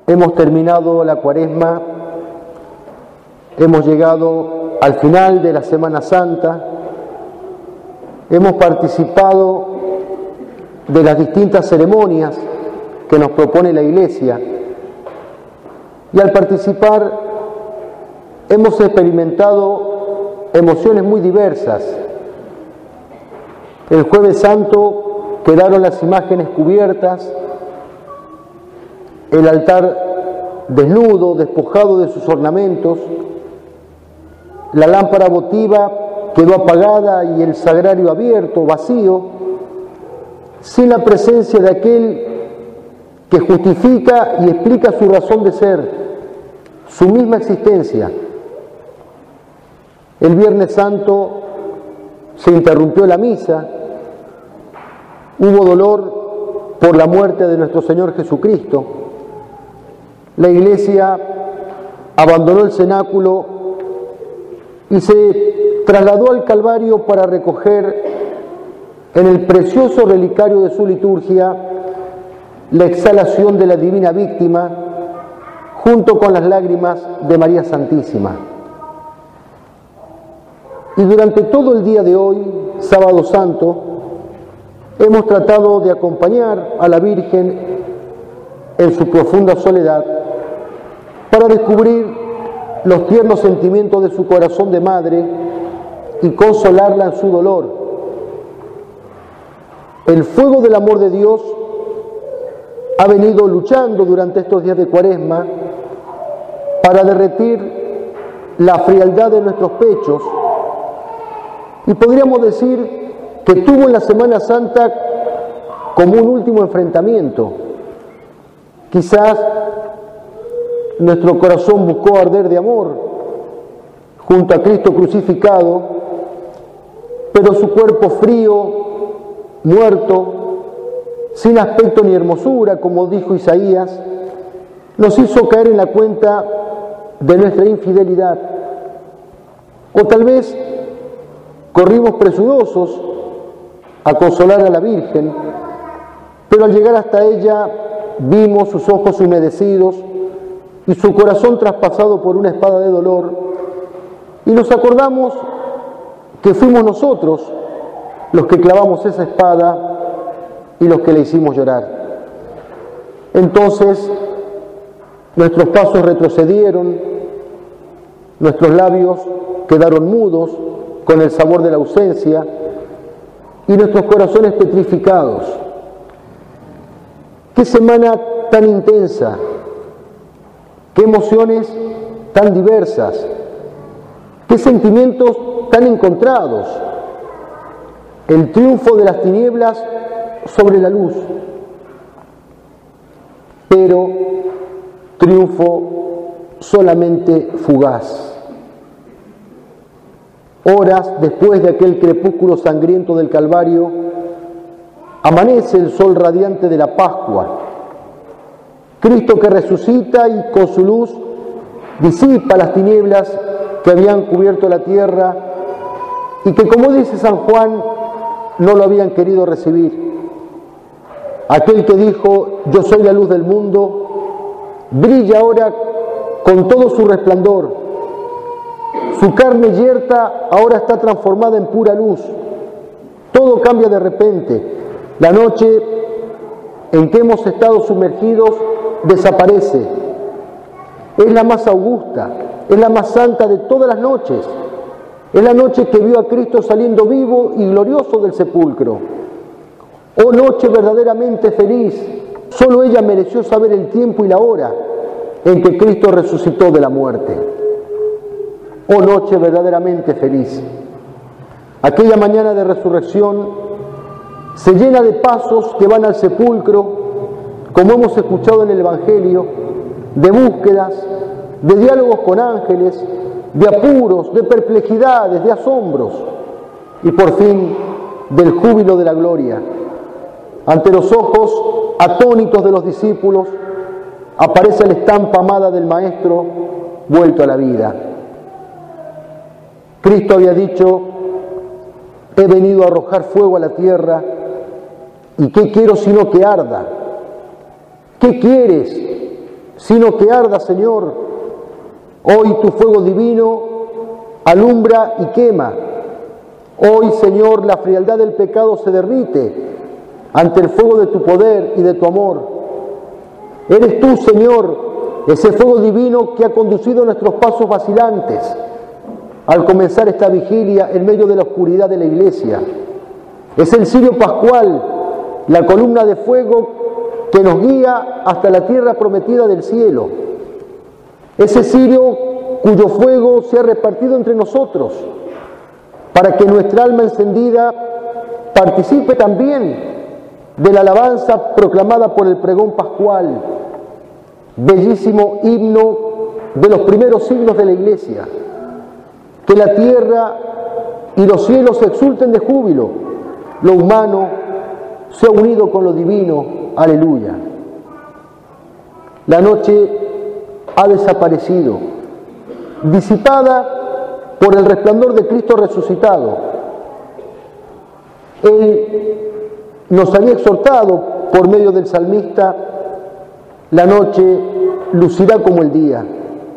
Hemos terminado la Cuaresma, hemos llegado al final de la Semana Santa, hemos participado de las distintas ceremonias que nos propone la Iglesia y al participar hemos experimentado emociones muy diversas. El Jueves Santo quedaron las imágenes cubiertas, el altar desnudo, despojado de sus ornamentos, la lámpara votiva quedó apagada y el sagrario abierto, vacío, sin la presencia de aquel que justifica y explica su razón de ser, su misma existencia. El Viernes Santo se interrumpió la misa, hubo dolor por la muerte de nuestro Señor Jesucristo. La Iglesia abandonó el cenáculo y se trasladó al Calvario para recoger en el precioso relicario de su liturgia la exhalación de la divina víctima junto con las lágrimas de María Santísima. Y durante todo el día de hoy, Sábado Santo, hemos tratado de acompañar a la Virgen en su profunda soledad para descubrir los tiernos sentimientos de su corazón de madre y consolarla en su dolor. El fuego del amor de Dios ha venido luchando durante estos días de Cuaresma para derretir la frialdad de nuestros pechos y podríamos decir que tuvo en la Semana Santa como un último enfrentamiento. Quizás nuestro corazón buscó arder de amor junto a Cristo crucificado, pero su cuerpo frío, muerto, sin aspecto ni hermosura, como dijo Isaías, nos hizo caer en la cuenta de nuestra infidelidad. O tal vez corrimos presurosos a consolar a la Virgen, pero al llegar hasta ella vimos sus ojos humedecidos y su corazón traspasado por una espada de dolor, y nos acordamos que fuimos nosotros los que clavamos esa espada y los que le hicimos llorar. Entonces nuestros pasos retrocedieron, nuestros labios quedaron mudos con el sabor de la ausencia y nuestros corazones petrificados. ¡Qué semana tan intensa! ¡Qué emociones tan diversas! ¡Qué sentimientos tan encontrados! El triunfo de las tinieblas sobre la luz, pero triunfo solamente fugaz. Horas después de aquel crepúsculo sangriento del Calvario, amanece el sol radiante de la Pascua. Cristo que resucita y con su luz disipa las tinieblas que habían cubierto la tierra y que, como dice San Juan, no lo habían querido recibir. Aquel que dijo, yo soy la luz del mundo, brilla ahora con todo su resplandor. Su carne yerta ahora está transformada en pura luz. Todo cambia de repente. La noche en que hemos estado sumergidos desaparece. Es la más augusta, es la más santa de todas las noches. Es la noche que vio a Cristo saliendo vivo y glorioso del sepulcro. Oh noche verdaderamente feliz, solo ella mereció saber el tiempo y la hora en que Cristo resucitó de la muerte. Oh noche verdaderamente feliz. Aquella mañana de resurrección se llena de pasos que van al sepulcro, como hemos escuchado en el Evangelio, de búsquedas, de diálogos con ángeles, de apuros, de perplejidades, de asombros y por fin del júbilo de la gloria. Ante los ojos atónitos de los discípulos aparece la estampa amada del Maestro vuelto a la vida. Cristo había dicho, he venido a arrojar fuego a la tierra y ¿qué quiero sino que arda? ¿Qué quieres? sino que arda, Señor. Hoy tu fuego divino alumbra y quema. Hoy, Señor, la frialdad del pecado se derrite ante el fuego de tu poder y de tu amor. Eres tú, Señor, ese fuego divino que ha conducido nuestros pasos vacilantes al comenzar esta vigilia en medio de la oscuridad de la iglesia. Es el cirio pascual, la columna de fuego que nos guía hasta la tierra prometida del cielo. Ese cirio cuyo fuego se ha repartido entre nosotros, para que nuestra alma encendida participe también de la alabanza proclamada por el pregón pascual, bellísimo himno de los primeros siglos de la iglesia. Que la tierra y los cielos se exulten de júbilo, lo humano se ha unido con lo divino, aleluya. La noche ha desaparecido, disipada por el resplandor de Cristo resucitado. Él nos había exhortado por medio del salmista: la noche lucirá como el día.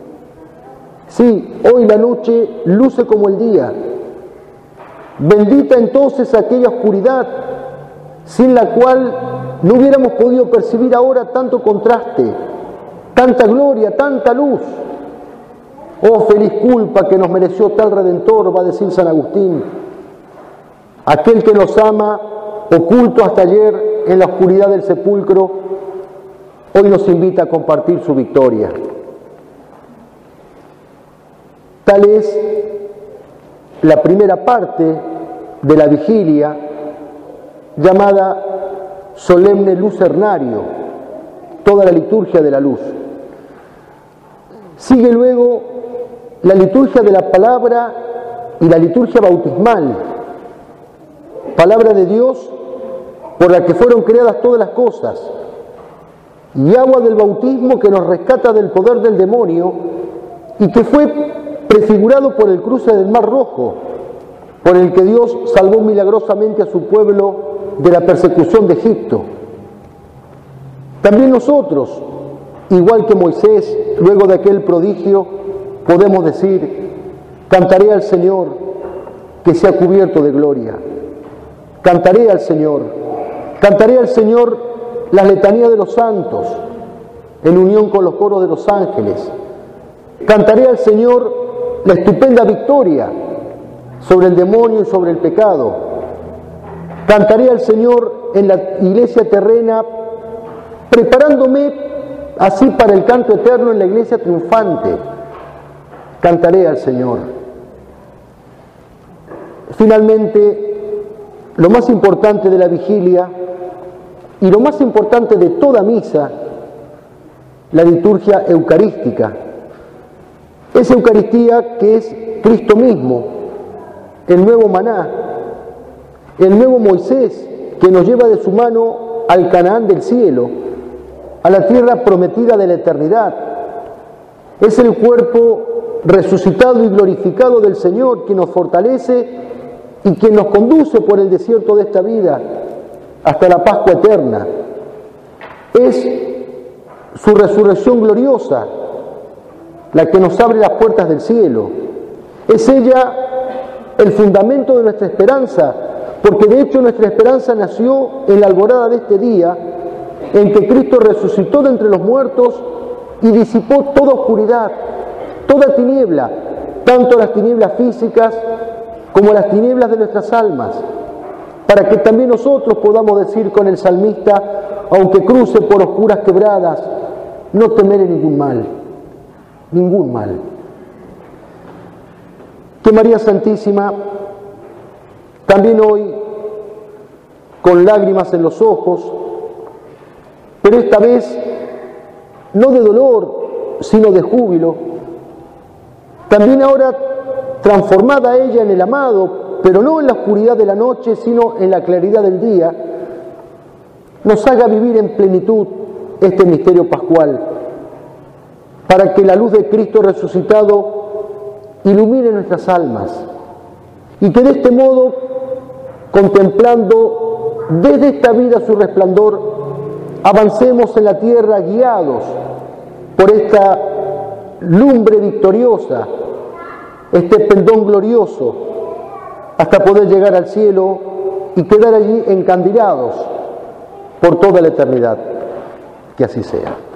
Sí, hoy la noche luce como el día. Bendita entonces aquella oscuridad, sin la cual no hubiéramos podido percibir ahora tanto contraste, tanta gloria, tanta luz. Oh, feliz culpa que nos mereció tal Redentor, va a decir San Agustín. Aquel que nos ama, oculto hasta ayer en la oscuridad del sepulcro, hoy nos invita a compartir su victoria. Tal es la primera parte de la vigilia, llamada solemne lucernario, toda la liturgia de la luz. Sigue luego la liturgia de la palabra y la liturgia bautismal, palabra de Dios por la que fueron creadas todas las cosas, y agua del bautismo que nos rescata del poder del demonio y que fue prefigurado por el cruce del Mar Rojo, por el que Dios salvó milagrosamente a su pueblo de la persecución de Egipto. También nosotros, igual que Moisés, luego de aquel prodigio, podemos decir: cantaré al Señor que se ha cubierto de gloria. Cantaré al Señor las letanías de los santos, en unión con los coros de los ángeles. Cantaré al Señor la estupenda victoria sobre el demonio y sobre el pecado. Cantaré al Señor en la iglesia terrena, preparándome así para el canto eterno en la iglesia triunfante. Cantaré al Señor. Finalmente, lo más importante de la vigilia y lo más importante de toda misa, la liturgia eucarística. Esa Eucaristía que es Cristo mismo, el nuevo maná, el nuevo Moisés que nos lleva de su mano al Canaán del cielo, a la tierra prometida de la eternidad. Es el cuerpo resucitado y glorificado del Señor que nos fortalece y que nos conduce por el desierto de esta vida hasta la Pascua eterna. Es su resurrección gloriosa la que nos abre las puertas del cielo. Es ella el fundamento de nuestra esperanza, porque de hecho nuestra esperanza nació en la alborada de este día en que Cristo resucitó de entre los muertos y disipó toda oscuridad, toda tiniebla, tanto las tinieblas físicas como las tinieblas de nuestras almas, para que también nosotros podamos decir con el salmista: aunque cruce por oscuras quebradas, no temeré ningún mal. Ningún mal. Que María Santísima, también hoy, con lágrimas en los ojos, pero esta vez no de dolor, sino de júbilo, también ahora transformada ella en el amado, pero no en la oscuridad de la noche, sino en la claridad del día, nos haga vivir en plenitud este misterio pascual, para que la luz de Cristo resucitado ilumine nuestras almas y que de este modo, contemplando desde esta vida su resplandor, avancemos en la tierra guiados por esta lumbre victoriosa, este pendón glorioso, hasta poder llegar al cielo y quedar allí encandilados por toda la eternidad. Que así sea.